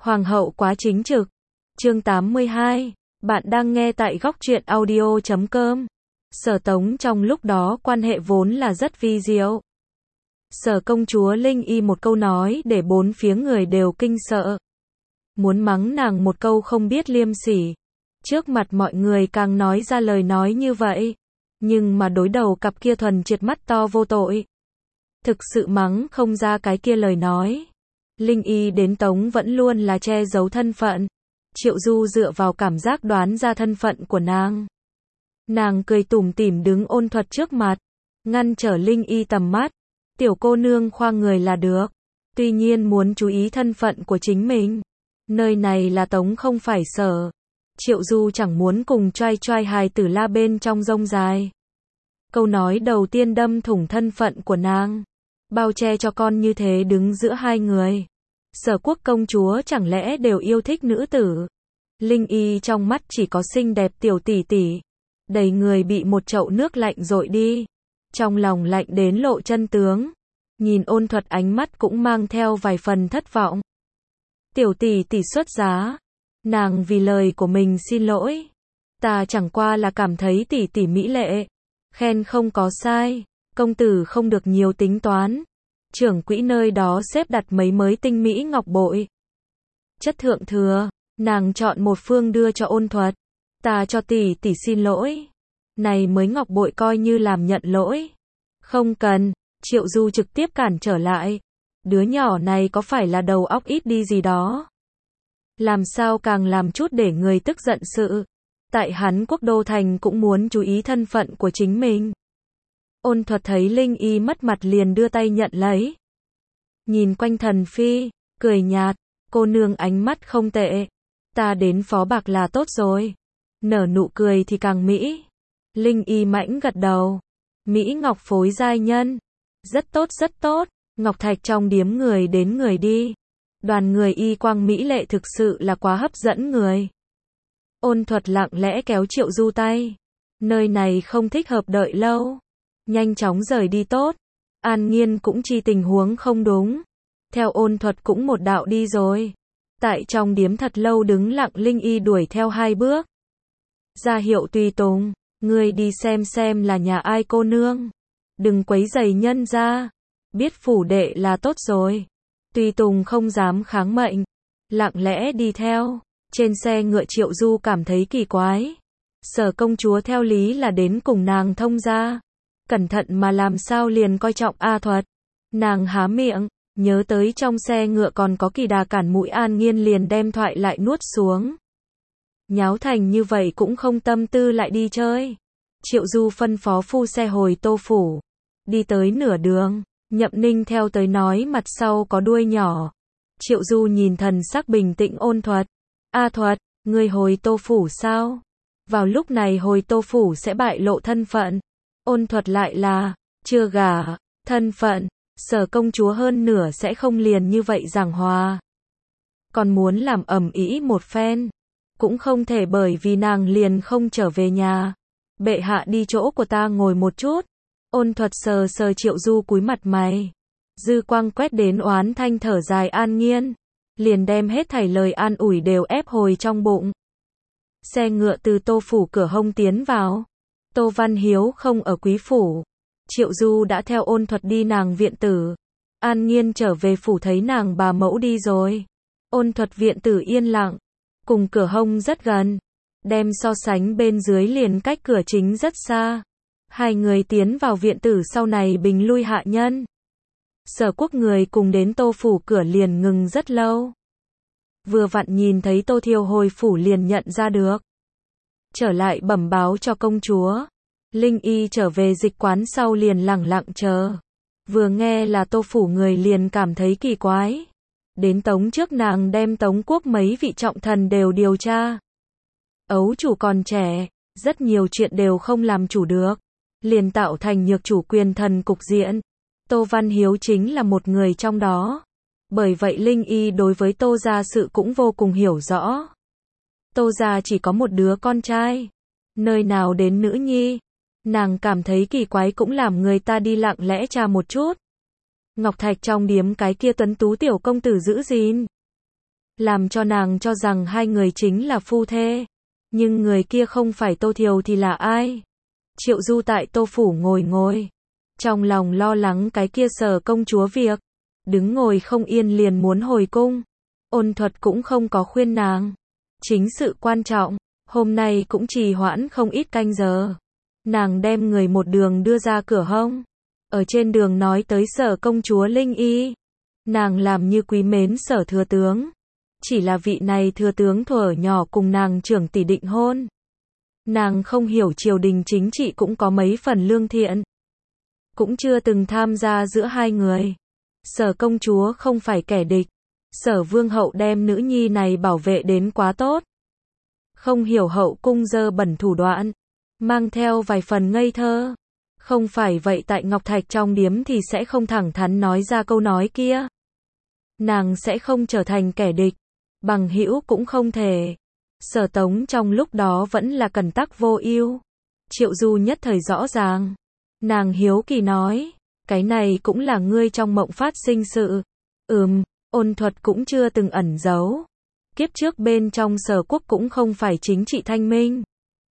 Hoàng hậu quá chính trực. Chương 82. Bạn đang nghe tại góc truyện audio.com. Sở Tống trong lúc đó quan hệ vốn là rất vi diệu. Sở công chúa Linh Y một câu nói để bốn phía người đều kinh sợ. Muốn mắng nàng một câu không biết liêm sỉ. Trước mặt mọi người càng nói ra lời nói như vậy. Nhưng mà đối đầu cặp kia thuần triệt mắt to vô tội. Thực sự mắng không ra cái kia lời nói. Linh Y đến Tống vẫn luôn là che giấu thân phận. Triệu Du dựa vào cảm giác đoán ra thân phận của nàng. Nàng cười tủm tỉm đứng ôn thuật trước mặt, ngăn trở Linh Y tầm mắt. Tiểu cô nương khoa người là được. Tuy nhiên muốn chú ý thân phận của chính mình. Nơi này là Tống không phải Sở. Triệu Du chẳng muốn cùng trai trai hài tử la bên trong rông dài. Câu nói đầu tiên đâm thủng thân phận của nàng. Bao che cho con như thế đứng giữa hai người. Sở quốc công chúa chẳng lẽ đều yêu thích nữ tử. Linh Y trong mắt chỉ có xinh đẹp tiểu tỷ tỷ. Đầy người bị một chậu nước lạnh dội đi. Trong lòng lạnh đến lộ chân tướng. Nhìn ôn thuật ánh mắt cũng mang theo vài phần thất vọng. Tiểu tỷ tỷ xuất giá. Nàng vì lời của mình xin lỗi. Ta chẳng qua là cảm thấy tỷ tỷ mỹ lệ. Khen không có sai. Công tử không được nhiều tính toán. Trưởng quỹ nơi đó xếp đặt mấy mới tinh mỹ ngọc bội. Chất thượng thừa. Nàng chọn một phương đưa cho ôn thuật. Ta cho tỷ tỷ xin lỗi. Này mới ngọc bội coi như làm nhận lỗi. Không cần. Triệu Du trực tiếp cản trở lại. Đứa nhỏ này có phải là đầu óc ít đi gì đó. Làm sao càng làm chút để người tức giận sự. Tại hắn quốc đô thành cũng muốn chú ý thân phận của chính mình. Ôn thuật thấy Linh Y mất mặt liền đưa tay nhận lấy. Nhìn quanh thần phi, cười nhạt, cô nương ánh mắt không tệ. Ta đến phó bạc là tốt rồi. Nở nụ cười thì càng mỹ. Linh Y mãnh gật đầu. Mỹ ngọc phối giai nhân. Rất tốt rất tốt. Ngọc thạch trong điếm người đến người đi. Đoàn người y quang mỹ lệ thực sự là quá hấp dẫn người. Ôn thuật lặng lẽ kéo Triệu Du tay. Nơi này không thích hợp đợi lâu. Nhanh chóng rời đi tốt. An Nghiên cũng chi tình huống không đúng. Theo ôn thuật cũng một đạo đi rồi. Tại trong điếm thật lâu đứng lặng Linh Y đuổi theo hai bước. Ra hiệu tùy tùng. Ngươi đi xem là nhà ai cô nương. Đừng quấy rầy nhân ra. Biết phủ đệ là tốt rồi. Tùy tùng không dám kháng mệnh. Lặng lẽ đi theo. Trên xe ngựa Triệu Du cảm thấy kỳ quái. Sở công chúa theo lý là đến cùng nàng thông gia. Cẩn thận mà làm sao liền coi trọng A thuật. Nàng há miệng, nhớ tới trong xe ngựa còn có Kỳ Đà cản mũi An Nghiên liền đem thoại lại nuốt xuống. Nháo thành như vậy cũng không tâm tư lại đi chơi. Triệu Du phân phó phu xe hồi Tô phủ. Đi tới nửa đường, Nhậm Ninh theo tới nói mặt sau có đuôi nhỏ. Triệu Du nhìn thần sắc bình tĩnh ôn thuật. A thuật, ngươi hồi Tô phủ sao? Vào lúc này hồi Tô phủ sẽ bại lộ thân phận. Ôn thuật lại là, chưa gả, thân phận, Sở công chúa hơn nửa sẽ không liền như vậy giảng hòa. Còn muốn làm ầm ĩ một phen, cũng không thể bởi vì nàng liền không trở về nhà. Bệ hạ đi chỗ của ta ngồi một chút. Ôn thuật sờ sờ Triệu Du cúi mặt mày. Dư quang quét đến oán thanh thở dài An Nghiên. Liền đem hết thảy lời an ủi đều ép hồi trong bụng. Xe ngựa từ Tô phủ cửa hông tiến vào. Tô Văn Hiếu không ở quý phủ. Triệu Du đã theo ôn thuật đi nàng viện tử. An Nghiên trở về phủ thấy nàng bà mẫu đi rồi. Ôn thuật viện tử yên lặng. Cùng cửa hông rất gần. Đem so sánh bên dưới liền cách cửa chính rất xa. Hai người tiến vào viện tử sau này bình lui hạ nhân. Sở quốc người cùng đến Tô phủ cửa liền ngừng rất lâu. Vừa vặn nhìn thấy Tô Thiêu hồi phủ liền nhận ra được. Trở lại bẩm báo cho công chúa. Linh Y trở về dịch quán sau liền lẳng lặng chờ. Vừa nghe là Tô phủ người liền cảm thấy kỳ quái. Đến Tống trước nàng đem Tống quốc mấy vị trọng thần đều điều tra. Ấu chủ còn trẻ, rất nhiều chuyện đều không làm chủ được. Liền tạo thành nhược chủ quyền thần cục diện. Tô Văn Hiếu chính là một người trong đó. Bởi vậy Linh Y đối với Tô gia sự cũng vô cùng hiểu rõ. Tô gia chỉ có một đứa con trai. Nơi nào đến nữ nhi. Nàng cảm thấy kỳ quái cũng làm người ta đi lặng lẽ tra một chút. Ngọc thạch trong điếm cái kia tuấn tú tiểu công tử giữ gìn. làm cho nàng cho rằng hai người chính là phu thê. Nhưng người kia không phải Tô Thiều thì là ai? Triệu Du tại Tô phủ ngồi, trong lòng lo lắng cái kia Sở công chúa việc, đứng ngồi không yên liền muốn hồi cung. Ôn Thuật cũng không có khuyên nàng. Chính sự quan trọng, hôm nay cũng trì hoãn không ít canh giờ. Nàng đem người một đường đưa ra cửa hông. Ở trên đường nói tới Sở công chúa Linh Y. Nàng làm như quý mến Sở thừa tướng. Chỉ là vị này thừa tướng thuở nhỏ cùng nàng trưởng tỷ định hôn. Nàng không hiểu triều đình chính trị cũng có mấy phần lương thiện. Cũng chưa từng tham gia giữa hai người. Sở công chúa không phải kẻ địch. Sở vương hậu đem nữ nhi này bảo vệ đến quá tốt. Không hiểu hậu cung dơ bẩn thủ đoạn. Mang theo vài phần ngây thơ. Không phải vậy tại Ngọc Thạch trong điếm thì sẽ không thẳng thắn nói ra câu nói kia. Nàng sẽ không trở thành kẻ địch. Bằng hữu cũng không thể. Sở Tống trong lúc đó vẫn là cẩn tắc vô ưu. Triệu Du nhất thời rõ ràng. Nàng hiếu kỳ nói, cái này cũng là ngươi trong mộng phát sinh sự. Ôn Thuật cũng chưa từng ẩn giấu. Kiếp trước bên trong Sở quốc cũng không phải chính trị thanh minh.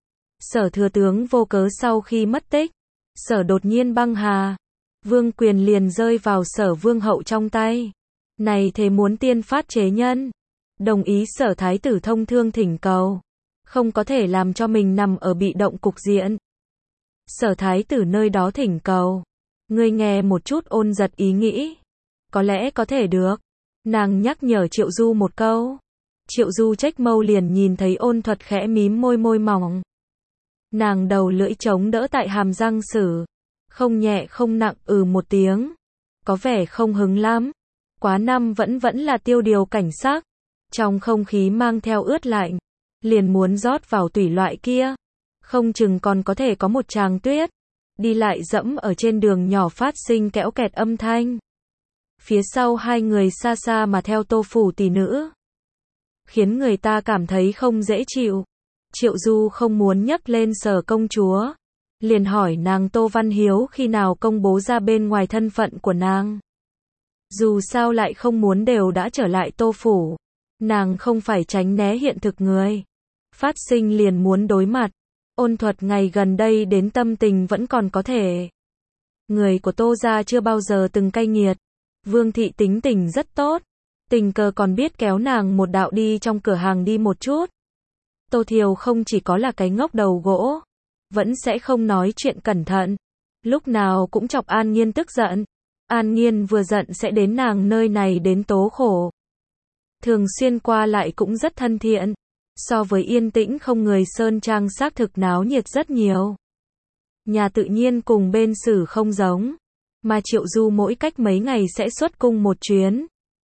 Sở thừa tướng vô cớ sau khi mất tích, Sở đột nhiên băng hà, vương quyền liền rơi vào Sở vương hậu trong tay. Này thế muốn tiên phát chế nhân, đồng ý Sở thái tử thông thương thỉnh cầu, không có thể làm cho mình nằm ở bị động cục diện. Sở thái tử nơi đó thỉnh cầu, ngươi nghe một chút. Ôn Giật ý nghĩ, có lẽ có thể được. Nàng nhắc nhở Triệu Du một câu. Triệu Du trách mâu liền nhìn thấy Ôn Thuật khẽ mím môi mỏng. Nàng đầu lưỡi chống đỡ tại hàm răng sử, không nhẹ không nặng một tiếng, có vẻ không hứng lắm. Quá năm vẫn là tiêu điều cảnh sắc, trong không khí mang theo ướt lạnh, liền muốn rót vào tủy loại kia, không chừng còn có thể có một tràng tuyết, đi lại dẫm ở trên đường nhỏ phát sinh kẽo kẹt âm thanh. Phía sau hai người xa xa mà theo Tô phủ tỷ nữ, khiến người ta cảm thấy không dễ chịu. Triệu Du không muốn nhắc lên Sở công chúa, liền hỏi nàng Tô Văn Hiếu khi nào công bố ra bên ngoài thân phận của nàng. Dù sao lại không muốn đều đã trở lại Tô phủ, nàng không phải tránh né hiện thực người, phát sinh liền muốn đối mặt. Ôn Thuật ngày gần đây đến tâm tình vẫn còn có thể. Người của Tô gia chưa bao giờ từng cay nghiệt, Vương thị tính tình rất tốt, tình cờ còn biết kéo nàng một đạo đi trong cửa hàng đi một chút. Tô Thiều không chỉ có là cái ngốc đầu gỗ, vẫn sẽ không nói chuyện cẩn thận, lúc nào cũng chọc An Nhiên tức giận. An Nhiên vừa giận sẽ đến nàng nơi này đến tố khổ. Thường xuyên qua lại cũng rất thân thiện, so với yên tĩnh không người sơn trang xác thực náo nhiệt rất nhiều. Nhà tự nhiên cùng bên Sử không giống, mà Triệu Du mỗi cách mấy ngày sẽ xuất cung một chuyến.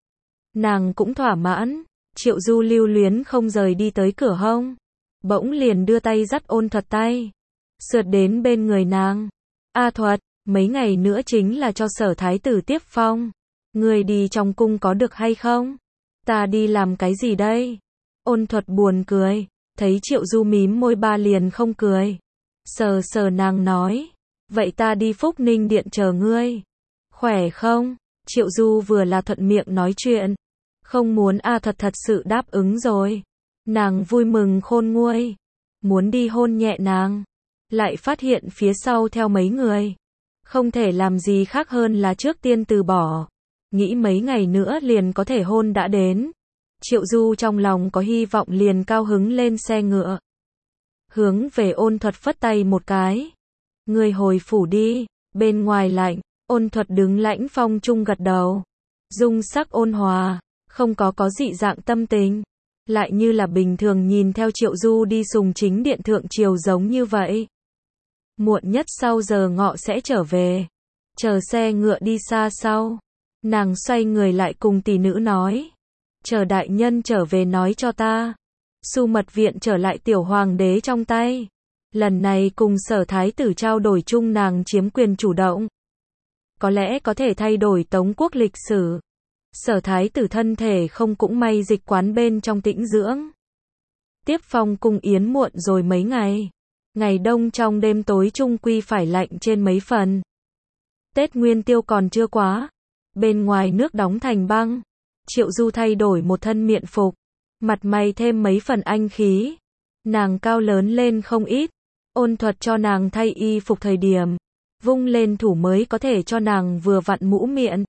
Nàng cũng thỏa mãn. Triệu Du lưu luyến không rời đi tới cửa hông, bỗng liền đưa tay dắt Ôn Thuật tay, sượt đến bên người nàng. A Thuật, mấy ngày nữa chính là cho Sở thái tử tiếp phong, ngươi đi trong cung có được hay không? Ta đi làm cái gì đây? Ôn Thuật buồn cười, thấy Triệu Du mím môi ba liền không cười. Sờ nàng nói, vậy ta đi Phúc Ninh điện chờ ngươi. Khỏe không? Triệu Du vừa là thuận miệng nói chuyện, không muốn. A Thuật thật sự đáp ứng rồi. Nàng vui mừng khôn nguôi, muốn đi hôn nhẹ nàng, lại phát hiện phía sau theo mấy người, không thể làm gì khác hơn là trước tiên từ bỏ, nghĩ mấy ngày nữa liền có thể hôn đã đến. Triệu Du trong lòng có hy vọng liền cao hứng lên xe ngựa, hướng về Ôn Thuật phất tay một cái, người hồi phủ đi. Bên ngoài lạnh, Ôn Thuật đứng lãnh phong trung gật đầu, dung sắc ôn hòa, không có dị dạng tâm tình, lại như là bình thường nhìn theo Triệu Du đi Sùng Chính điện thượng triều giống như vậy. Muộn nhất sau giờ ngọ sẽ trở về. Chờ xe ngựa đi xa sau, nàng xoay người lại cùng tỷ nữ nói, chờ đại nhân trở về nói cho ta, Su Mật viện trở lại tiểu hoàng đế trong tay, lần này cùng Sở thái tử trao đổi chung nàng chiếm quyền chủ động, có lẽ có thể thay đổi Tống quốc lịch sử. Sở thái tử thân thể không cũng may dịch quán bên trong tĩnh dưỡng. Tiếp phong cung yến muộn rồi mấy ngày. Ngày đông trong đêm tối chung quy phải lạnh trên mấy phần. Tết Nguyên Tiêu còn chưa quá. Bên ngoài nước đóng thành băng. Triệu Du thay đổi một thân miện phục, mặt mày thêm mấy phần anh khí. Nàng cao lớn lên không ít, Ôn Thuật cho nàng thay y phục thời điểm, vung lên thủ mới có thể cho nàng vừa vặn mũ miệng.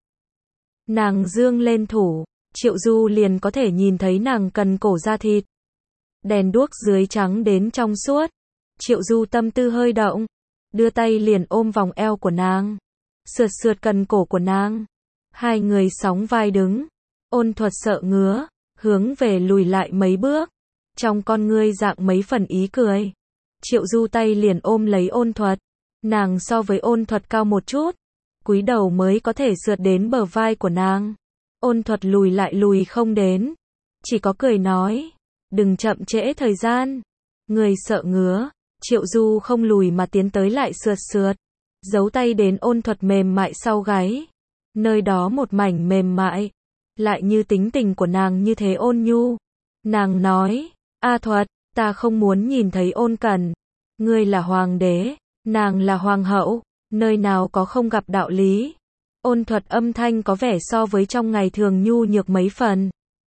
Nàng dương lên thủ, Triệu Du liền có thể nhìn thấy nàng cần cổ da thịt. Đèn đuốc dưới trắng đến trong suốt. Triệu Du tâm tư hơi động, đưa tay liền ôm vòng eo của nàng, sượt sượt cần cổ của nàng. Hai người sóng vai đứng, Ôn Thuật sợ ngứa, hướng về lùi lại mấy bước, trong con ngươi dạng mấy phần ý cười. Triệu Du tay liền ôm lấy Ôn Thuật, nàng so với Ôn Thuật cao một chút, cúi đầu mới có thể sượt đến bờ vai của nàng. Ôn Thuật lùi lại lùi không đến, chỉ có cười nói, đừng chậm trễ thời gian. Người sợ ngứa, Triệu Du không lùi mà tiến tới lại sượt sượt, giấu tay đến Ôn Thuật mềm mại sau gáy. Nơi đó một mảnh mềm mại, lại như tính tình của nàng như thế ôn nhu. Nàng nói, A Thuật, ta không muốn nhìn thấy Ôn Cẩn. Ngươi là hoàng đế, nàng là hoàng hậu, nơi nào có không gặp đạo lý. Ôn Thuật âm thanh có vẻ so với trong ngày thường nhu nhược mấy phần.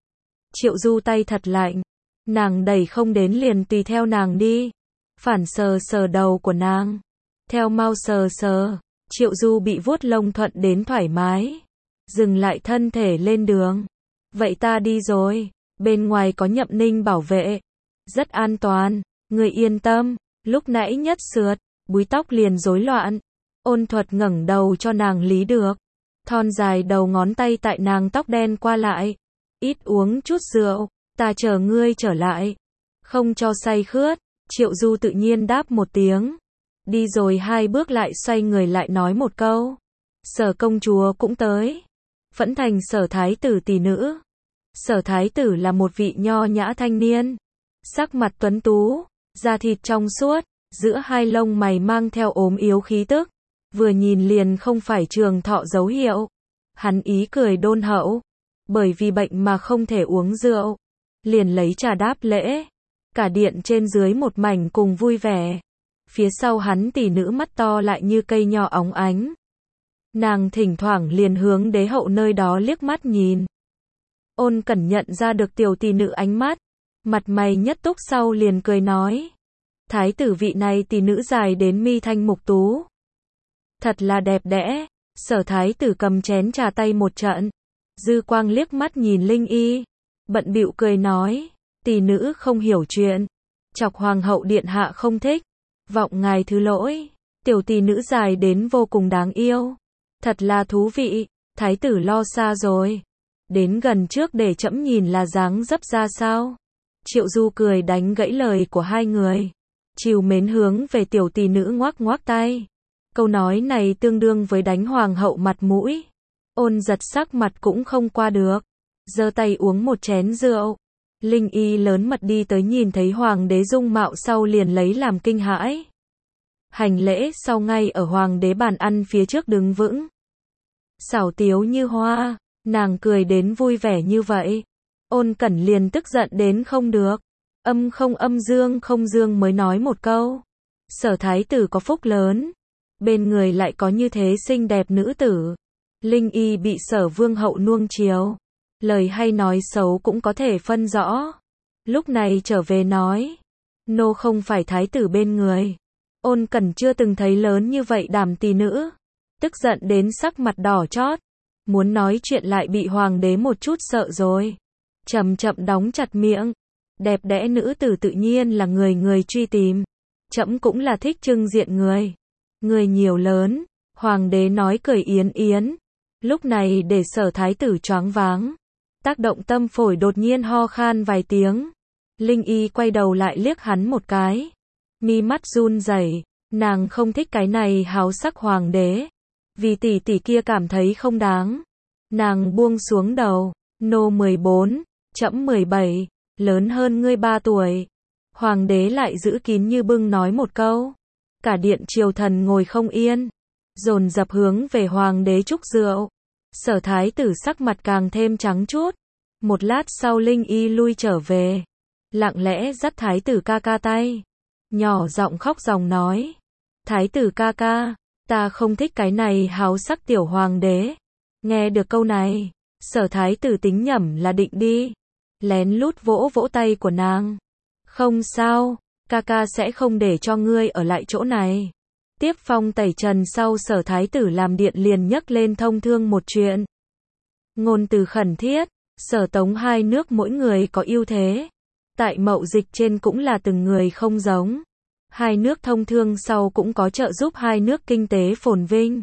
Triệu Du tay thật lạnh, nàng đẩy không đến liền tùy theo nàng đi, phản sờ sờ đầu của nàng, theo mau sờ sờ. Triệu Du bị vuốt lông thuận đến thoải mái, dừng lại thân thể lên đường. Vậy ta đi rồi, bên ngoài có Nhậm Ninh bảo vệ, rất an toàn, người yên tâm. Lúc nãy nhất sượt, búi tóc liền rối loạn. Ôn Thuật ngẩng đầu cho nàng lý được, thon dài đầu ngón tay tại nàng tóc đen qua lại. Ít uống chút rượu, ta chờ ngươi trở lại, không cho say khướt. Triệu Du tự nhiên đáp một tiếng, đi rồi hai bước lại xoay người lại nói một câu, Sở công chúa cũng tới. Phẫn thành Sở thái tử tỷ nữ. Sở thái tử là một vị nho nhã thanh niên, sắc mặt tuấn tú, da thịt trong suốt, giữa hai lông mày mang theo ốm yếu khí tức, vừa nhìn liền không phải trường thọ dấu hiệu. Hắn ý cười đôn hậu, bởi vì bệnh mà không thể uống rượu, liền lấy trà đáp lễ. Cả điện trên dưới một mảnh cùng vui vẻ. Phía sau hắn tỷ nữ mắt to lại như cây nho óng ánh. Nàng thỉnh thoảng liền hướng đế hậu nơi đó liếc mắt nhìn. Ôn Cẩn nhận ra được tiểu tỷ nữ ánh mắt, mặt mày nhất túc sau liền cười nói, thái tử vị này tỷ nữ dài đến mi thanh mục tú, thật là đẹp đẽ. Sở thái tử cầm chén trà tay một trận, dư quang liếc mắt nhìn Linh Y, bận bịu cười nói, tỷ nữ không hiểu chuyện, chọc hoàng hậu điện hạ không thích, vọng ngài thứ lỗi. Tiểu tỷ nữ dài đến vô cùng đáng yêu, thật là thú vị. Thái tử lo xa rồi, đến gần trước để trẫm nhìn là dáng dấp ra sao. Triệu Du cười đánh gãy lời của hai người, trìu mến hướng về tiểu tỷ nữ ngoắc ngoắc tay. Câu nói này tương đương với đánh hoàng hậu mặt mũi. Ôn Giật sắc mặt cũng không qua được, giơ tay uống một chén rượu. Linh Y lớn mật đi tới nhìn thấy hoàng đế dung mạo sau liền lấy làm kinh hãi. Hành lễ sau ngay ở hoàng đế bàn ăn phía trước đứng vững. Xảo tiếu như hoa, nàng cười đến vui vẻ như vậy. Ôn Cẩn liền tức giận đến không được. Âm không dương mới nói một câu. Sở thái tử có phúc lớn, bên người lại có như thế xinh đẹp nữ tử. Linh Y bị Sở vương hậu nuông chiều, lời hay nói xấu cũng có thể phân rõ. Lúc này trở về nói, nô không phải thái tử bên người. Ôn Cẩn chưa từng thấy lớn như vậy đảm tỷ nữ, tức giận đến sắc mặt đỏ chót, muốn nói chuyện lại bị hoàng đế một chút sợ rồi, chậm chậm đóng chặt miệng. Đẹp đẽ nữ tử tự nhiên là người truy tìm, trẫm cũng là thích trưng diện người. Người nhiều lớn, hoàng đế nói cười yến yến, lúc này để Sở thái tử choáng váng, tác động tâm phổi đột nhiên ho khan vài tiếng. Linh Y quay đầu lại liếc hắn một cái, mi mắt run rẩy, nàng không thích cái này háo sắc hoàng đế, vì tỷ tỷ kia cảm thấy không đáng. Nàng buông xuống đầu, nô 14, trẫm 17, lớn hơn ngươi 3 tuổi. Hoàng đế lại giữ kín như bưng nói một câu. Cả điện triều thần ngồi không yên, dồn dập hướng về hoàng đế chúc rượu. Sở thái tử sắc mặt càng thêm trắng chút. Một lát sau Linh Y lui trở về, lặng lẽ dắt thái tử ca ca tay, nhỏ giọng khóc ròng nói, thái tử ca ca, ta không thích cái này háo sắc tiểu hoàng đế. Nghe được câu này, Sở thái tử tính nhẩm là định đi. Lén lút vỗ vỗ tay của nàng. Không sao, ca ca sẽ không để cho ngươi ở lại chỗ này. Tiếp phong tẩy trần sau Sở thái tử làm điện liền nhấc lên thông thương một chuyện. Ngôn từ khẩn thiết, Sở Tống hai nước mỗi người có ưu thế. Tại mậu dịch trên cũng là từng người không giống. Hai nước thông thương sau cũng có trợ giúp hai nước kinh tế phồn vinh.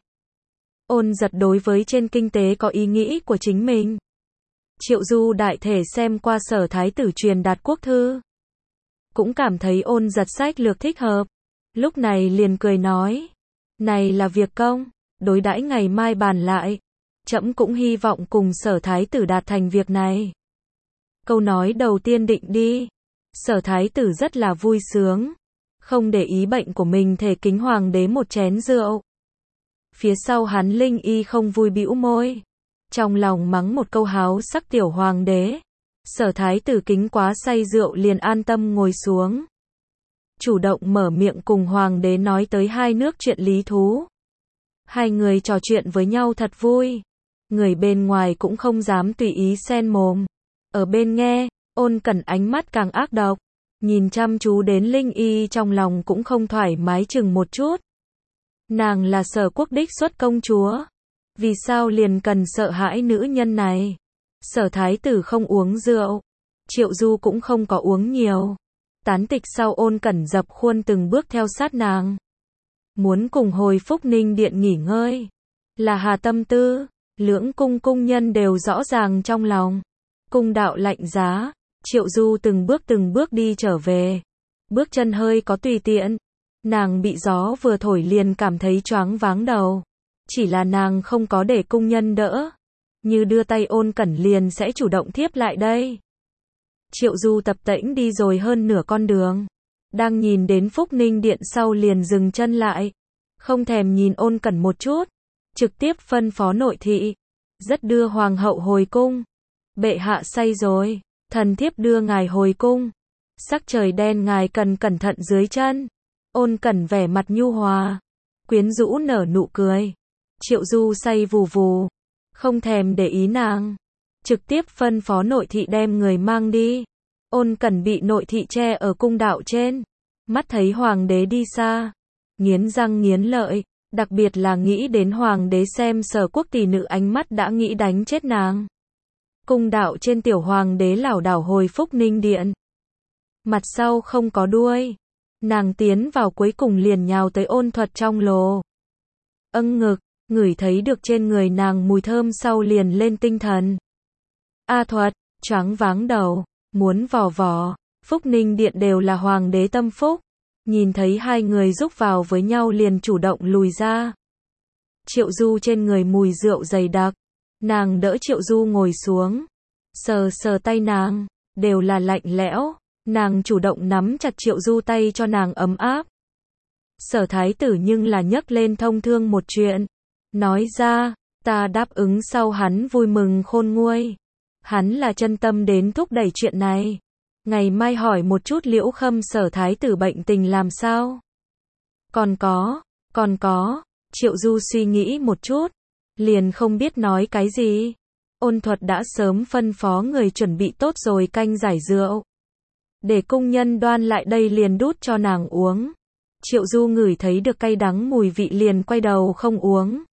Ôn Giật đối với trên kinh tế có ý nghĩ của chính mình. Triệu Du đại thể xem qua Sở thái tử truyền đạt quốc thư. Cũng cảm thấy Ôn Giật sách lược thích hợp. Lúc này liền cười nói. Này là việc công, đối đãi ngày mai bàn lại. Trẫm cũng hy vọng cùng Sở thái tử đạt thành việc này. Câu nói đầu tiên định đi. Sở thái tử rất là vui sướng. Không để ý bệnh của mình thể kính hoàng đế một chén rượu. Phía sau hắn Linh Y không vui bĩu môi. Trong lòng mắng một câu háo sắc tiểu hoàng đế. Sở thái tử kính quá say rượu liền an tâm ngồi xuống. Chủ động mở miệng cùng hoàng đế nói tới hai nước chuyện lý thú. Hai người trò chuyện với nhau thật vui. Người bên ngoài cũng không dám tùy ý xen mồm. Ở bên nghe, Ôn Cẩn ánh mắt càng ác độc. Nhìn chăm chú đến Linh Y trong lòng cũng không thoải mái chừng một chút. Nàng là Sở quốc đích xuất công chúa. Vì sao liền cần sợ hãi nữ nhân này? Sở thái tử không uống rượu. Triệu Du cũng không có uống nhiều. Tán tịch sau Ôn Cẩn dập khuôn từng bước theo sát nàng. Muốn cùng hồi Phúc Ninh điện nghỉ ngơi. Là hà tâm tư. Lưỡng cung cung nhân đều rõ ràng trong lòng. Cung đạo lạnh giá. Triệu Du từng bước đi trở về. Bước chân hơi có tùy tiện. Nàng bị gió vừa thổi liền cảm thấy choáng váng đầu. Chỉ là nàng không có để cung nhân đỡ. Như đưa tay Ôn Cẩn liền sẽ chủ động thiếp lại đây. Triệu Du tập tễnh đi rồi hơn nửa con đường. Đang nhìn đến Phúc Ninh điện sau liền dừng chân lại. Không thèm nhìn Ôn Cẩn một chút. Trực tiếp phân phó nội thị. Rất đưa hoàng hậu hồi cung. Bệ hạ say rồi. Thần thiếp đưa ngài hồi cung. Sắc trời đen ngài cần cẩn thận dưới chân. Ôn Cẩn vẻ mặt nhu hòa. Quyến rũ nở nụ cười. Triệu Du say vù vù. Không thèm để ý nàng. Trực tiếp phân phó nội thị đem người mang đi. Ôn Cẩn bị nội thị che ở cung đạo trên. Mắt thấy hoàng đế đi xa. Nghiến răng nghiến lợi. Đặc biệt là nghĩ đến hoàng đế xem Sở quốc tỷ nữ ánh mắt đã nghĩ đánh chết nàng. Cung đạo trên tiểu hoàng đế lảo đảo hồi Phúc Ninh điện. Mặt sau không có đuôi. Nàng tiến vào cuối cùng liền nhào tới Ôn Thuật trong lồ. Ngực, ngửi thấy được trên người nàng mùi thơm sau liền lên tinh thần. A Thuật, choáng váng đầu, muốn vò vò. Phúc Ninh điện đều là hoàng đế tâm phúc. Nhìn thấy hai người rúc vào với nhau liền chủ động lùi ra. Triệu Du trên người mùi rượu dày đặc. Nàng đỡ Triệu Du ngồi xuống. Sờ sờ tay nàng. Đều là lạnh lẽo. Nàng chủ động nắm chặt Triệu Du tay cho nàng ấm áp. Sở thái tử nhưng là nhấc lên thông thương một chuyện. Nói ra, ta đáp ứng sau hắn vui mừng khôn nguôi. Hắn là chân tâm đến thúc đẩy chuyện này. Ngày mai hỏi một chút Liễu Khâm Sở thái tử bệnh tình làm sao. Còn có. Triệu Du suy nghĩ một chút. Liền không biết nói cái gì. Ôn Thuật đã sớm phân phó người chuẩn bị tốt rồi canh giải rượu. Để cung nhân đoan lại đây liền đút cho nàng uống. Triệu Du ngửi thấy được cay đắng mùi vị liền quay đầu không uống.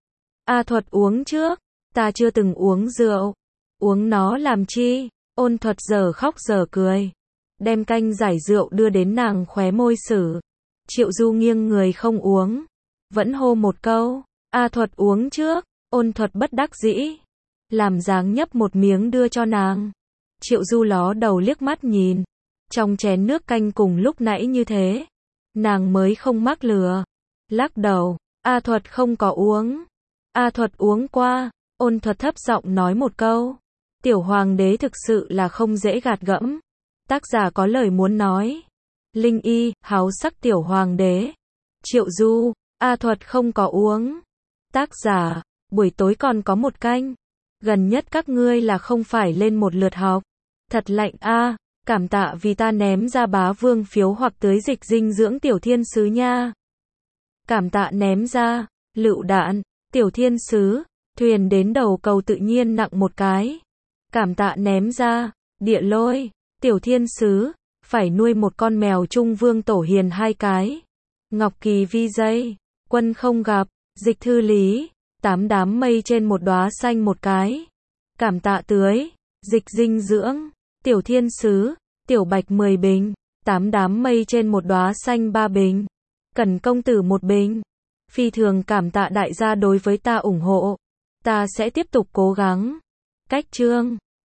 A Thuật uống trước. Ta chưa từng uống rượu. Uống nó làm chi? Ôn Thuật giờ khóc giờ cười. Đem canh giải rượu đưa đến nàng khóe môi xử. Triệu Du nghiêng người không uống. Vẫn hô một câu. A Thuật uống trước. Ôn Thuật bất đắc dĩ. Làm dáng nhấp một miếng đưa cho nàng. Triệu Du ló đầu liếc mắt nhìn. Trong chén nước canh cùng lúc nãy như thế. Nàng mới không mắc lừa. Lắc đầu. A Thuật không có uống. A Thuật uống qua. Ôn Thuật thấp giọng nói một câu. Tiểu hoàng đế thực sự là không dễ gạt gẫm. Tác giả có lời muốn nói. Linh Y, háo sắc tiểu hoàng đế. Triệu Du, A Thuật không có uống. Tác giả, buổi tối còn có một canh. Gần nhất các ngươi là không phải lên một lượt học. Thật lạnh a, cảm tạ vì ta ném ra bá vương phiếu hoặc tưới dịch dinh dưỡng tiểu thiên sứ nha. Cảm tạ ném ra, lựu đạn, tiểu thiên sứ. Thuyền đến đầu cầu tự nhiên nặng một cái. Cảm tạ ném ra. Địa Lôi, Tiểu Thiên Sứ, phải nuôi một con mèo Trung Vương Tổ Hiền 2 cái. Ngọc Kỳ VJ, Quân không gặp. Dịch Thư Lý, 8 đám mây trên một đóa xanh một cái. Cảm tạ tưới. Dịch Dinh Dưỡng, Tiểu Thiên Sứ, Tiểu Bạch 10 bình. 8 đám mây trên một đóa xanh 3 bình. Cẩn công tử 1 bình. Phi thường cảm tạ đại gia đối với ta ủng hộ. Ta sẽ tiếp tục cố gắng. Cách chương